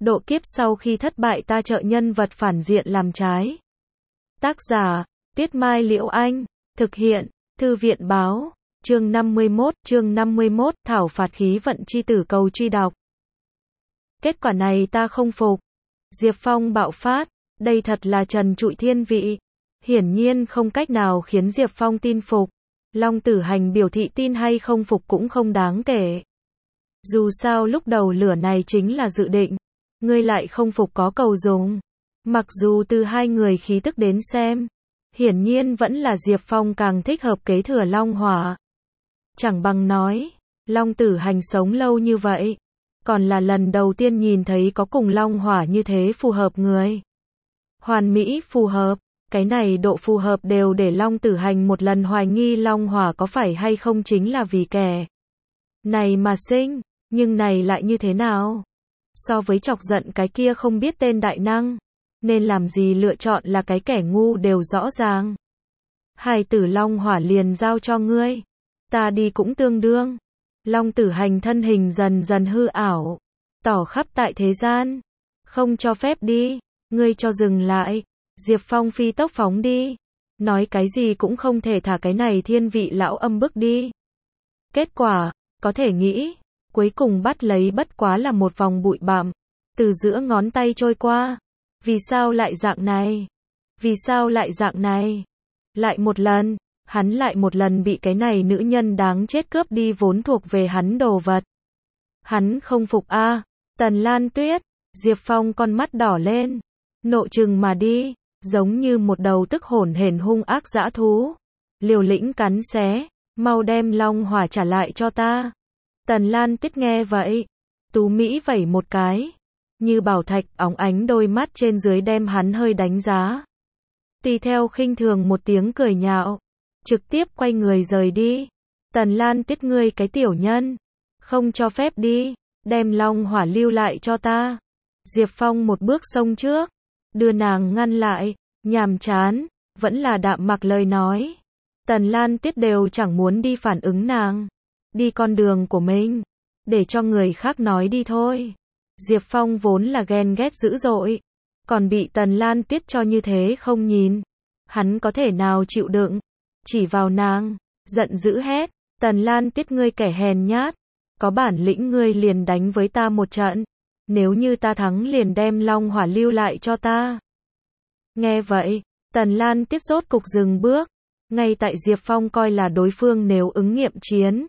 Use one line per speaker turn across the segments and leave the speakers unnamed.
độ kiếp sau khi thất bại ta trợ nhân vật phản diện làm trái. Tác giả, Tuyết Mai Liễu Anh, thực hiện, Thư viện Báo, chương 51, thảo phạt khí vận chi tử cầu truy đọc. Kết quả này ta không phục. Diệp Phong bạo phát, đây thật là trần trụi thiên vị. Hiển nhiên không cách nào khiến Diệp Phong tin phục. Long Tử Hành biểu thị tin hay không phục cũng không đáng kể. Dù sao lúc đầu lửa này chính là dự định. Ngươi lại không phục có cầu dùng. Mặc dù từ hai người khí tức đến xem, hiển nhiên vẫn là Diệp Phong càng thích hợp kế thừa Long Hỏa. Chẳng bằng nói, Long Tử Hành sống lâu như vậy, còn là lần đầu tiên nhìn thấy có cùng Long Hỏa như thế phù hợp người. Hoàn mỹ phù hợp, cái này độ phù hợp đều để Long Tử Hành một lần hoài nghi Long Hỏa có phải hay không chính là vì kẻ này mà sinh, nhưng này lại như thế nào? So với chọc giận cái kia không biết tên đại năng, nên làm gì lựa chọn là cái kẻ ngu đều rõ ràng. Hài tử Long Hỏa liền giao cho ngươi, ta đi cũng tương đương. Long Tử Hành thân hình dần dần hư ảo, tỏ khắp tại thế gian. Không cho phép đi, ngươi cho dừng lại. Diệp Phong phi tốc phóng đi, nói cái gì cũng không thể thả cái này thiên vị lão âm bức đi. Kết quả, có thể nghĩ, cuối cùng bắt lấy bất quá là một vòng bụi bặm, từ giữa ngón tay trôi qua. Vì sao lại dạng này? Vì sao lại dạng này? Lại một lần, hắn lại một lần bị cái này nữ nhân đáng chết cướp đi vốn thuộc về hắn đồ vật. Hắn không phục a. Tần Lan Tuyết, Diệp Phong con mắt đỏ lên, nộ trừng mà đi, giống như một đầu tức hổn hển hung ác dã thú, liều lĩnh cắn xé, mau đem Long Hỏa trả lại cho ta. Tần Lan Tuyết nghe vậy, tú mỹ vẩy một cái, như bảo thạch óng ánh đôi mắt trên dưới đem hắn hơi đánh giá. Tùy theo khinh thường một tiếng cười nhạo, trực tiếp quay người rời đi. Tần Lan Tuyết ngươi cái tiểu nhân, không cho phép đi, đem Long Hỏa lưu lại cho ta. Diệp Phong một bước xông trước, đưa nàng ngăn lại, nhàm chán, vẫn là đạm mặc lời nói. Tần Lan Tuyết đều chẳng muốn đi phản ứng nàng, đi con đường của mình, để cho người khác nói đi thôi. Diệp Phong vốn là ghen ghét dữ dội, còn bị Tần Lan Tuyết cho như thế không nhìn, hắn có thể nào chịu đựng, chỉ vào nàng, giận dữ hét, Tần Lan Tuyết ngươi kẻ hèn nhát, có bản lĩnh ngươi liền đánh với ta một trận, nếu như ta thắng liền đem Long Hỏa lưu lại cho ta. Nghe vậy, Tần Lan Tuyết sốt cục dừng bước, ngay tại Diệp Phong coi là đối phương nếu ứng nghiệm chiến.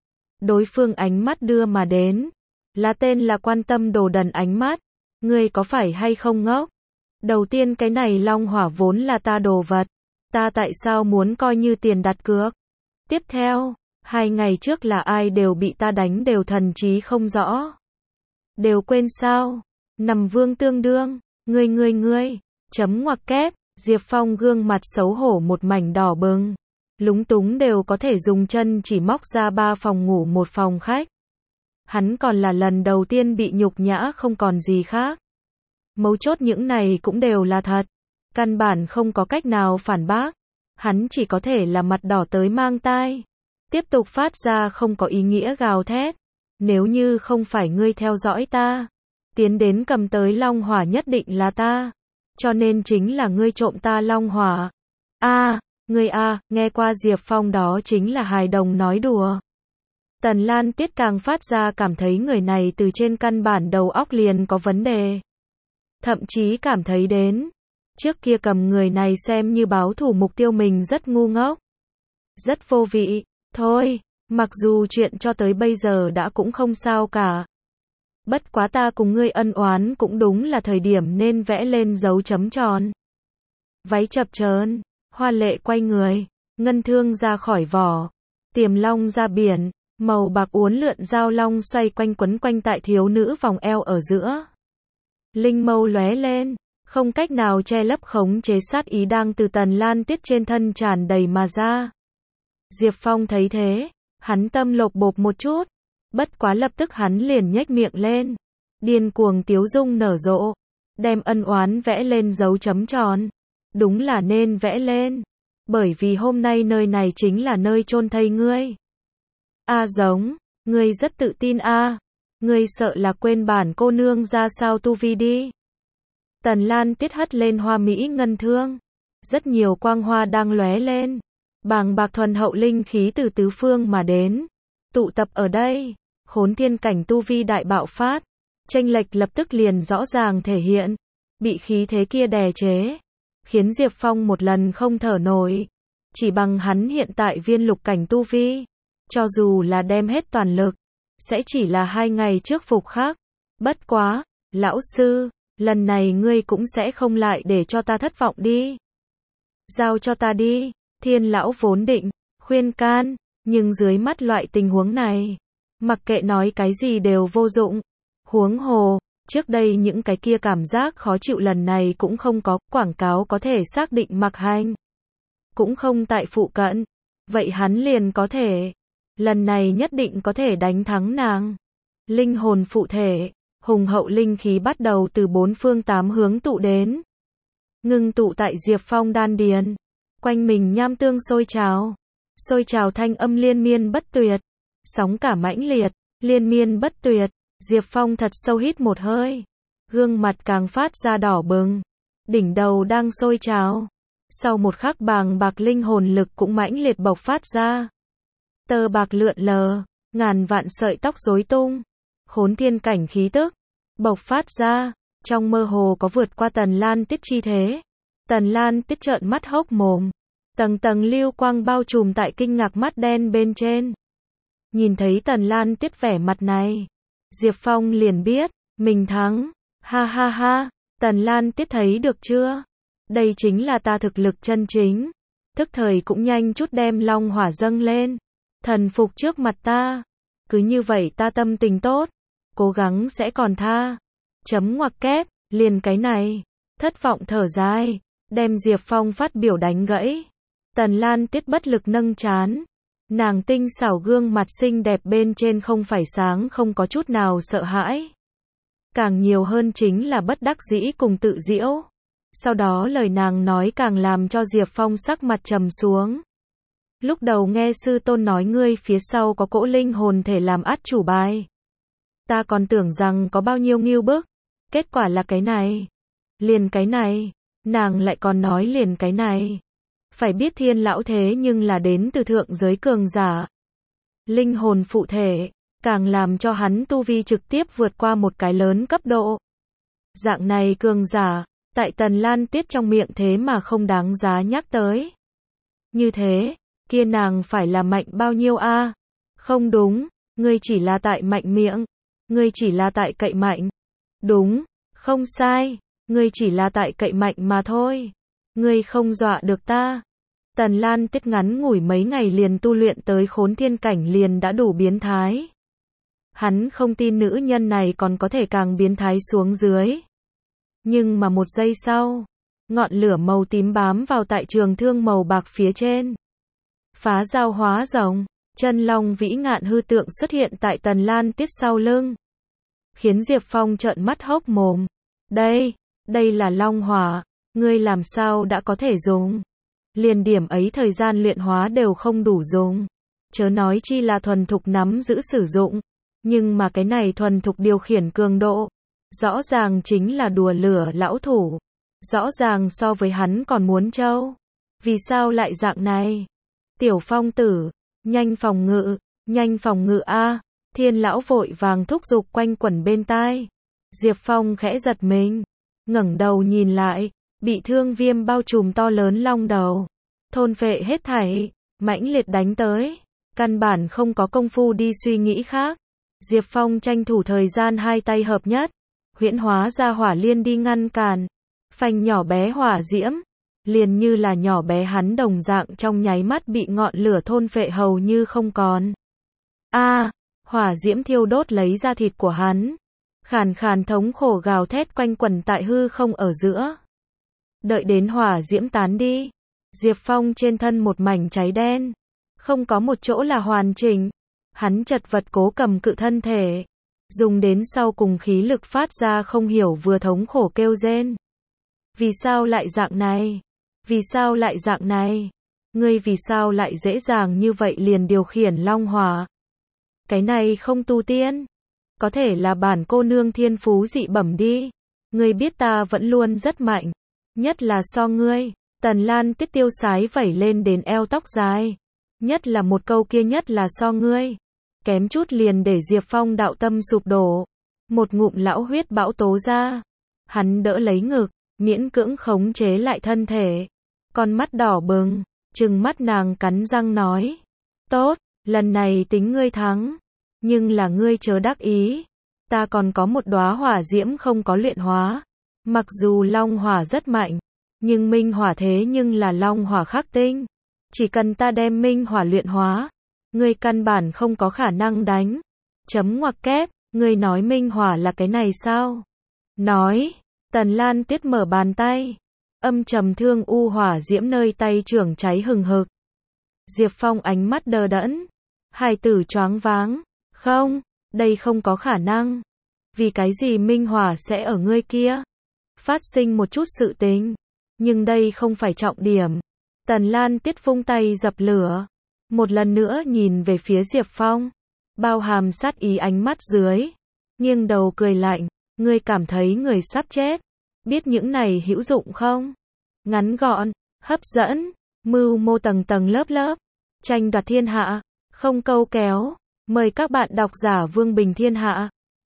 Đối phương ánh mắt đưa mà đến, là tên là quan tâm đồ đần ánh mắt, ngươi có phải hay không ngốc? Đầu tiên cái này Long Hỏa vốn là ta đồ vật, ta tại sao muốn coi như tiền đặt cược? Tiếp theo, 2 ngày trước là ai đều bị ta đánh đều thần trí không rõ. Đều quên sao? Nằm vương tương đương, ngươi, chấm ngoặc kép, Diệp Phong gương mặt xấu hổ một mảnh đỏ bừng, lúng túng đều có thể dùng chân chỉ móc ra 3 phòng ngủ 1 phòng khách. Hắn còn là lần đầu tiên bị nhục nhã không còn gì khác. Mấu chốt những này cũng đều là thật, căn bản không có cách nào phản bác, hắn chỉ có thể là mặt đỏ tới mang tai, tiếp tục phát ra không có ý nghĩa gào thét. Nếu như không phải ngươi theo dõi ta, tiến đến cầm tới Long Hỏa nhất định là ta, cho nên chính là ngươi trộm ta Long Hỏa. Ngươi nghe qua Diệp Phong đó chính là hài đồng nói đùa. Tần Lan Tuyết càng phát ra cảm thấy người này từ trên căn bản đầu óc liền có vấn đề. Thậm chí cảm thấy đến, trước kia cầm người này xem như báo thù mục tiêu mình rất ngu ngốc, rất vô vị. Thôi, mặc dù chuyện cho tới bây giờ đã cũng không sao cả. Bất quá ta cùng ngươi ân oán cũng đúng là thời điểm nên vẽ lên dấu chấm tròn. Váy chập chờn, hoa lệ quay người, ngân thương ra khỏi vỏ, tiềm long ra biển, màu bạc uốn lượn dao long xoay quanh quấn quanh tại thiếu nữ vòng eo ở giữa. Linh mâu lóe lên, không cách nào che lấp khống chế sát ý đang từ Tần Lan Tuyết trên thân tràn đầy mà ra. Diệp Phong thấy thế, hắn tâm lột bột một chút, bất quá lập tức hắn liền nhếch miệng lên, điên cuồng tiếu dung nở rộ, đem ân oán vẽ lên dấu chấm tròn. Đúng là nên vẽ lên, bởi vì hôm nay nơi này chính là nơi chôn thây ngươi. Giống, ngươi rất tự tin Ngươi sợ là quên bản cô nương ra sao tu vi đi. Tần Lan Tiết hất lên hoa mỹ ngân thương. Rất nhiều quang hoa đang lóe lên. Bàng bạc thuần hậu linh khí từ tứ phương mà đến. Tụ tập ở đây. Khốn thiên cảnh tu vi đại bạo phát. Chênh lệch lập tức liền rõ ràng thể hiện. Bị khí thế kia đè chế. Khiến Diệp Phong một lần không thở nổi. Chỉ bằng hắn hiện tại viên lục cảnh tu vi. Cho dù là đem hết toàn lực. Sẽ chỉ là 2 ngày trước phục khắc. Bất quá, lão sư, lần này ngươi cũng sẽ không lại để cho ta thất vọng đi. Giao cho ta đi. Thiên lão vốn định khuyên can, nhưng dưới mắt loại tình huống này, mặc kệ nói cái gì đều vô dụng. Huống hồ, trước đây những cái kia cảm giác khó chịu lần này cũng không có, quảng cáo có thể xác định Mặc Hành cũng không tại phụ cận, vậy hắn liền có thể, lần này nhất định có thể đánh thắng nàng. Linh hồn phụ thể, hùng hậu linh khí bắt đầu từ 4 phương 8 hướng tụ đến, ngưng tụ tại Diệp Phong đan điền, quanh mình nham tương sôi trào thanh âm liên miên bất tuyệt, sóng cả mãnh liệt, liên miên bất tuyệt. Diệp Phong thật sâu hít một hơi, gương mặt càng phát ra đỏ bừng, đỉnh đầu đang sôi trào. Sau một khắc bàng bạc linh hồn lực cũng mãnh liệt bộc phát ra. Tơ bạc lượn lờ, ngàn vạn sợi tóc rối tung, khốn thiên cảnh khí tức bộc phát ra, trong mơ hồ có vượt qua Tần Lan Tiết chi thế. Tần Lan Tiết trợn mắt hốc mồm, tầng tầng lưu quang bao trùm tại kinh ngạc mắt đen bên trên. Nhìn thấy Tần Lan Tiết vẻ mặt này, Diệp Phong liền biết, mình thắng, ha ha ha, Tần Lan Tiết thấy được chưa? Đây chính là ta thực lực chân chính. Thức thời cũng nhanh chút đem long hỏa dâng lên, thần phục trước mặt ta. Cứ như vậy ta tâm tình tốt, cố gắng sẽ còn tha. Chấm ngoặc kép, liền cái này, thất vọng thở dài, đem Diệp Phong phát biểu đánh gãy. Tần Lan Tiết bất lực nâng trán. Nàng tinh xảo gương mặt xinh đẹp bên trên không phải sáng không có chút nào sợ hãi. Càng nhiều hơn chính là bất đắc dĩ cùng tự giễu. Sau đó lời nàng nói càng làm cho Diệp Phong sắc mặt trầm xuống. Lúc đầu nghe sư tôn nói ngươi phía sau có cỗ linh hồn thể làm át chủ bài. Ta còn tưởng rằng có bao nhiêu ngưu bức. Kết quả là cái này. Liền cái này. Nàng lại còn nói liền cái này. Phải biết Thiên lão thế nhưng là đến từ thượng giới cường giả. Linh hồn phụ thể, càng làm cho hắn tu vi trực tiếp vượt qua một cái lớn cấp độ. Dạng này cường giả, tại Tần Lan Tiết trong miệng thế mà không đáng giá nhắc tới. Như thế, kia nàng phải là mạnh bao nhiêu a? Không đúng, ngươi chỉ là tại mạnh miệng. Ngươi chỉ là tại cậy mạnh. Đúng, không sai, ngươi chỉ là tại cậy mạnh mà thôi. Ngươi không dọa được ta. Tần Lan Tiết ngắn ngủi mấy ngày liền tu luyện tới khốn thiên cảnh liền đã đủ biến thái. Hắn không tin nữ nhân này còn có thể càng biến thái xuống dưới. Nhưng mà một giây sau, ngọn lửa màu tím bám vào tại trường thương màu bạc phía trên. Phá giao hóa rồng, chân long vĩ ngạn hư tượng xuất hiện tại Tần Lan Tiết sau lưng. Khiến Diệp Phong trợn mắt hốc mồm. Đây là long hỏa, ngươi làm sao đã có thể dùng? Liền điểm ấy thời gian luyện hóa đều không đủ dùng. Chớ nói chi là thuần thục nắm giữ sử dụng. Nhưng mà cái này thuần thục điều khiển cường độ. Rõ ràng chính là đùa lửa lão thủ. Rõ ràng so với hắn còn muốn trâu. Vì sao lại dạng này? Tiểu Phong tử, nhanh phòng ngự a. Thiên lão vội vàng thúc giục quanh quẩn bên tai. Diệp Phong khẽ giật mình, ngẩng đầu nhìn lại, bị thương viêm bao trùm to lớn long đầu, thôn phệ hết thảy, mãnh liệt đánh tới, căn bản không có công phu đi suy nghĩ khác. Diệp Phong tranh thủ thời gian hai tay hợp nhất, huyễn hóa ra hỏa liên đi ngăn cản, phanh nhỏ bé hỏa diễm, liền như là nhỏ bé hắn đồng dạng trong nháy mắt bị ngọn lửa thôn phệ hầu như không còn. Hỏa diễm thiêu đốt lấy da thịt của hắn, khàn khàn thống khổ gào thét quanh quẩn tại hư không ở giữa. Đợi đến hỏa diễm tán đi, Diệp Phong trên thân một mảnh cháy đen, không có một chỗ là hoàn chỉnh. Hắn chật vật cố cầm cự thân thể, dùng đến sau cùng khí lực phát ra không hiểu vừa thống khổ kêu rên. Vì sao lại dạng này? Vì sao lại dạng này? Ngươi vì sao lại dễ dàng như vậy liền điều khiển long hỏa? Cái này không tu tiên. Có thể là bản cô nương thiên phú dị bẩm đi. Ngươi biết ta vẫn luôn rất mạnh. Nhất là so ngươi. Tần Lan Tiết tiêu sái vẩy lên đến eo tóc dài. Nhất là một câu kia, nhất là so ngươi. Kém chút liền để Diệp Phong đạo tâm sụp đổ. Một ngụm lão huyết bão tố ra. Hắn đỡ lấy ngực, miễn cưỡng khống chế lại thân thể. Con mắt đỏ bừng, trừng mắt nàng cắn răng nói. Tốt, lần này tính ngươi thắng. Nhưng là ngươi chớ đắc ý. Ta còn có một đóa hỏa diễm không có luyện hóa. Mặc dù long hỏa rất mạnh, nhưng minh hỏa thế nhưng là long hỏa khắc tinh. Chỉ cần ta đem minh hỏa luyện hóa, ngươi căn bản không có khả năng đánh. Chấm ngoặc kép, ngươi nói minh hỏa là cái này sao? Nói, Tần Lan Tiết mở bàn tay. Âm trầm thương u hỏa diễm nơi tay trưởng cháy hừng hực. Diệp Phong ánh mắt đờ đẫn. Hài tử choáng váng. Không, đây không có khả năng. Vì cái gì minh hỏa sẽ ở ngươi kia? Phát sinh một chút sự tình. Nhưng đây không phải trọng điểm. Tần Lan Tiết vung tay dập lửa. Một lần nữa nhìn về phía Diệp Phong. Bao hàm sát ý ánh mắt dưới. Nghiêng đầu cười lạnh. Ngươi cảm thấy người sắp chết. Biết những này hữu dụng không? Ngắn gọn, hấp dẫn, mưu mô tầng tầng lớp lớp. Tranh đoạt thiên hạ, không câu kéo. Mời các bạn độc giả Vương Bình Thiên Hạ.